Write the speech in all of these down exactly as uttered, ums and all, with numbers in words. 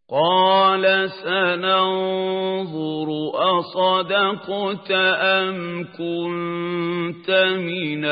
قال سننظر أصدقت أم كنت من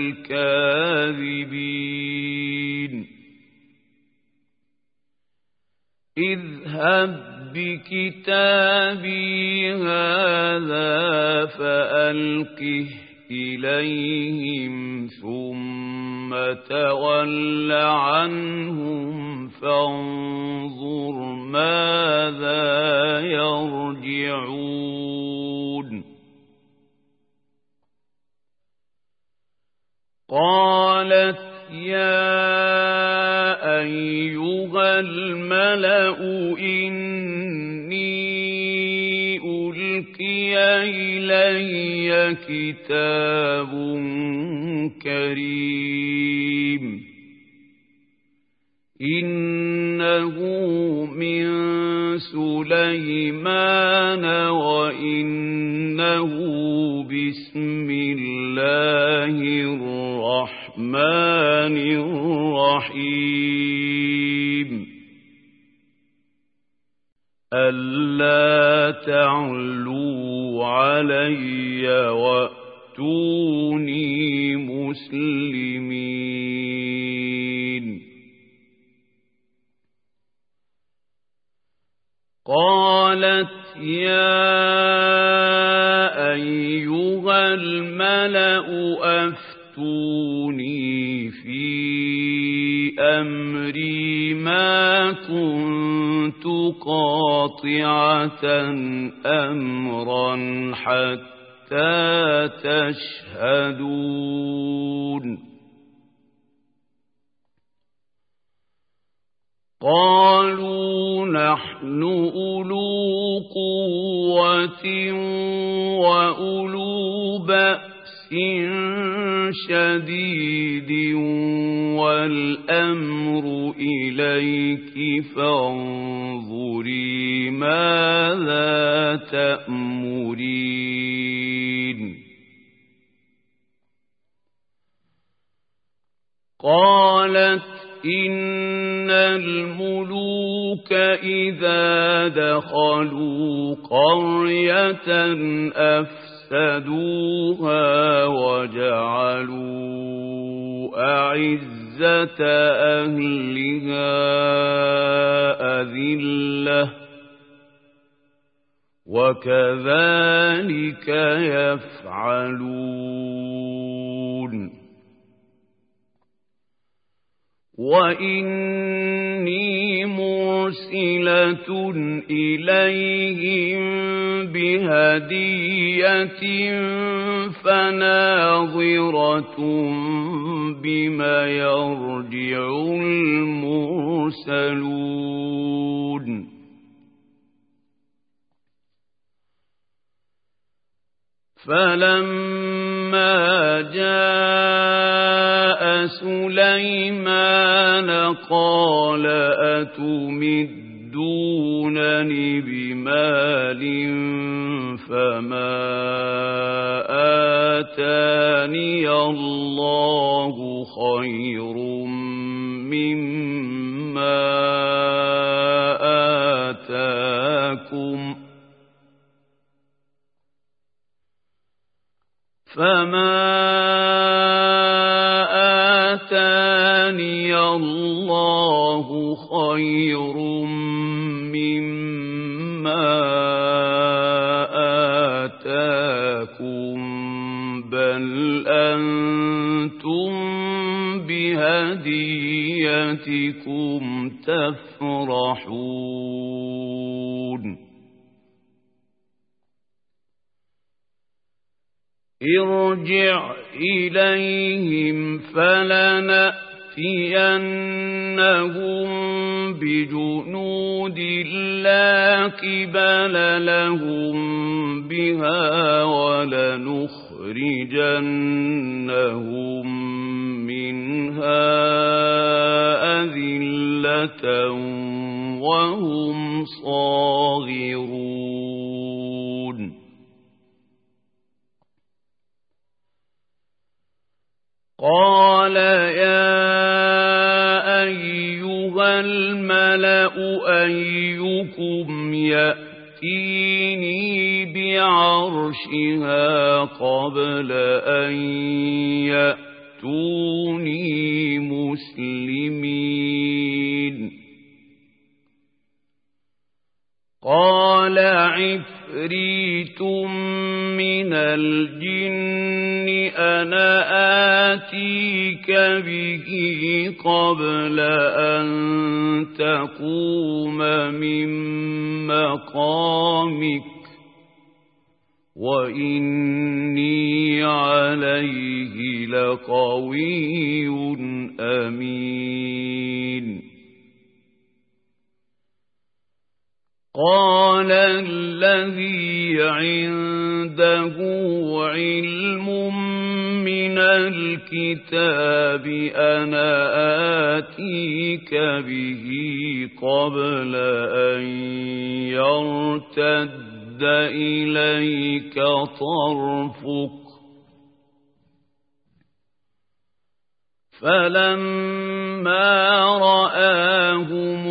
الكاذبين اذهب بكتابي هذا فألقه إليهم ثم تول عنهم فانظر ماذا يرجعون قالت يا أيها الملأ إني ألقي إلي كتاب كريم إنه من سليمان وإنه بسم الله الرحمن الرحيم ألا تعلوا علي وأتوني مسلمين قالت يا أيها الملأ أفتوني في أمري ما كنت قاطعة أمرا حتى تشهدون قالوا نحن أولو قوة وأولو بأس شديد والأمر إليك فانظري ماذا تأمرين قالت إن الملوك إذا دخلوا قرية أفسدوها وجعلوا أعزة أهلها أذلة وكذلك يفعلون وإني مرسلة إليهم بهدية فناظرة بما يرجع المرسلون فلما جاء سليمان قال أتمدونني بمال فما آتاني الله خير مما آتاكم فما آتاني الله خير مما آتاكم بل أنتم بهديتكم تفرحون ارجع إليهم فلنأتينهم بجنود لا قبل لهم بها ولنخرجنهم منها أذلة وهم صاغرون قال يا أيها الملأ أيكم يأتيني بعرشها قبل أن يأتوني مسلمين قال عفريت من الجن أنا آتيك به قبل أن تقوم من مقامك وإني عليه لقوي أمين قال الذي عنده علم من الكتاب أنا آتيك به قبل أن يرتد إليك طرفك فلما رآه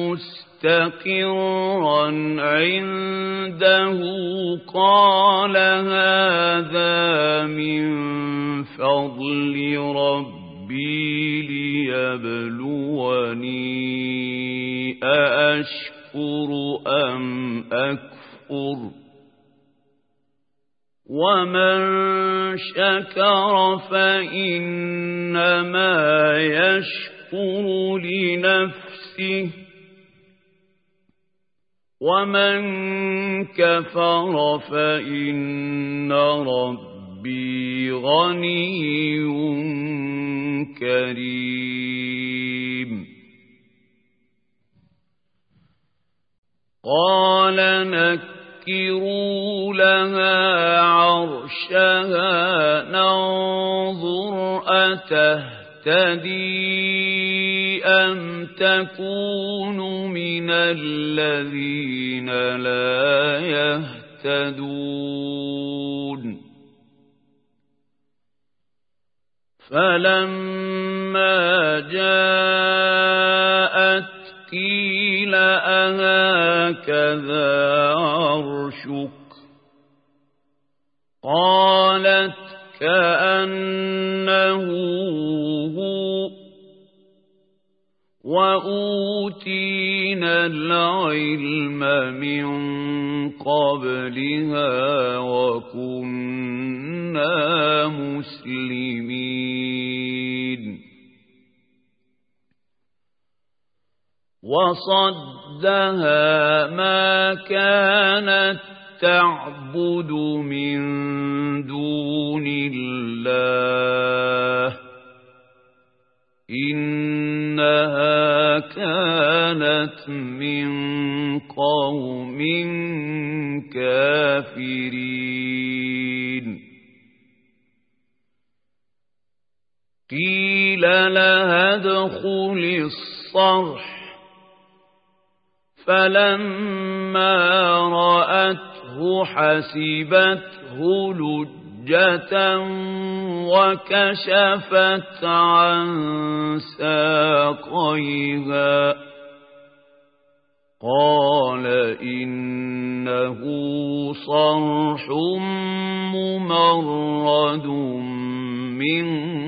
مستقرا عنده قال هذا من فضل ربي ليبلوني أأشكر أم أكفر ومن شكر فإنما يشكر لنفسه ومن كفر فإن ربي غني كريم قال نكروا لها عرشها ننظر أتهتدي أم تكون من الذين لا يهتدون فلما جاءت قيل أهكذا عرشك قالت كأنه هو وأوتينا العلم من قبلها وكنا مسلمين وصدها ما كانت تعبد من دون الله إنها كانت من قوم كافرين قيل لها ادخل الصرح فلما رأته حسبته لجة وكشفت عن ساقيها قال إنه صرح ممرد من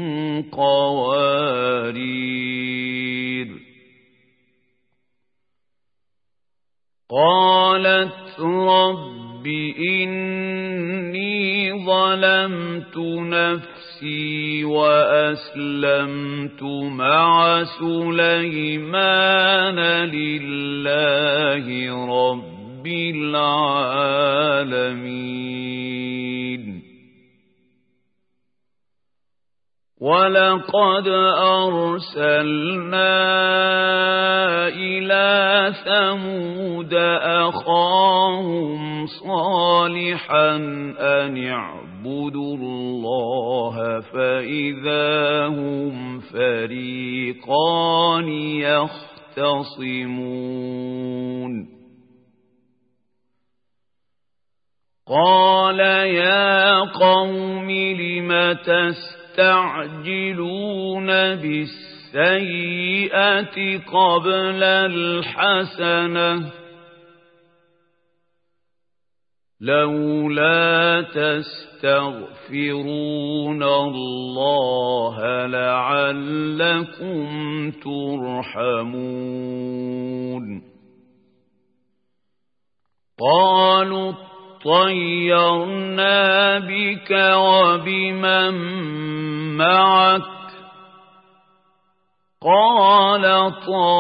قوارير قالت رب إني ظلمت نفسي وأسلمت مع سليمان لله رب العالمين ولقد أرسلنا إلى ثمود أخاهم صالحا أن اعبدوا الله فإذا هم فريقان يختصمون قال يا قوم لم تستعجلون بالسيئة بالسيئة قبل الحسنة لولا تستغفرون الله لعلكم ترحمون قالوا طيرنا بك وبمن معك قال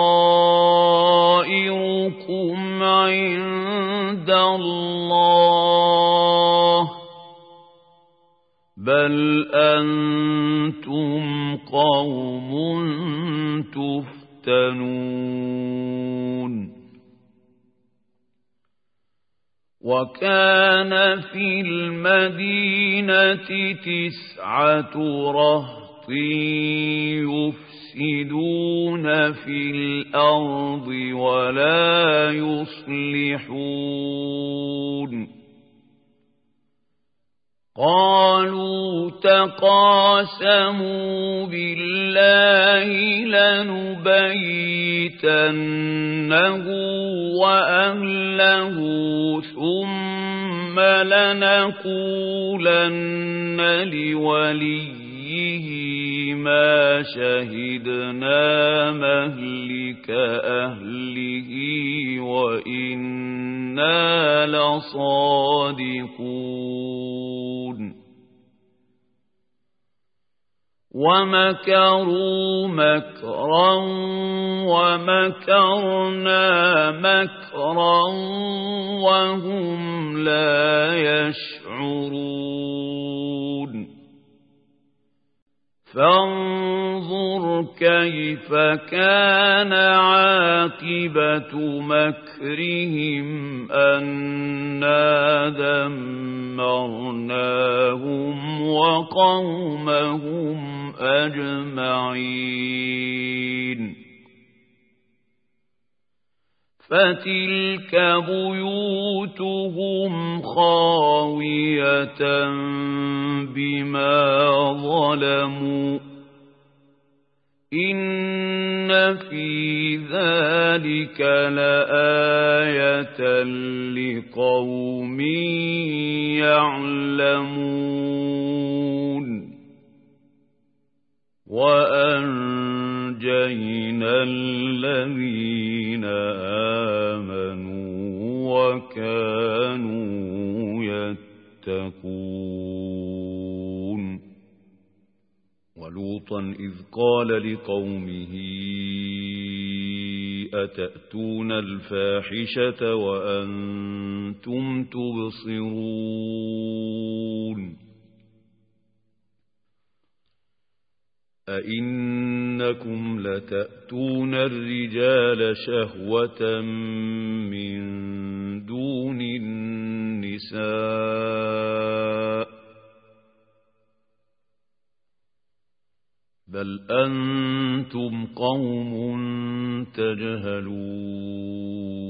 طائركم عند الله بل أنتم قوم تفتنون وكان في المدينة تسعة رهط يفسدون في الأرض ولا يصلحون قالوا تقاسموا بالله لنبيتنه وأهله ثم لنقولن لوليه ما شهدنا مهلك أهله وإنا لصادقون ومكروا مكرا ومكرنا مكرا وهم لا يشعرون فانظر كيف كان عاقبة مكرهم أنا دمرناهم وقومهم أجمعين فتلك بيوتهم خاوية بما ظلموا إن في ذلك لآية لقوم يعلمون وأنجينا الذين آمنوا وكانوا يتقون ولوطا إذ قال لقومه أتأتون الفاحشة وأنتم تبصرون أئنكم لتأتون الرجال شهوة من دون النساء بل أنتم قوم تجهلون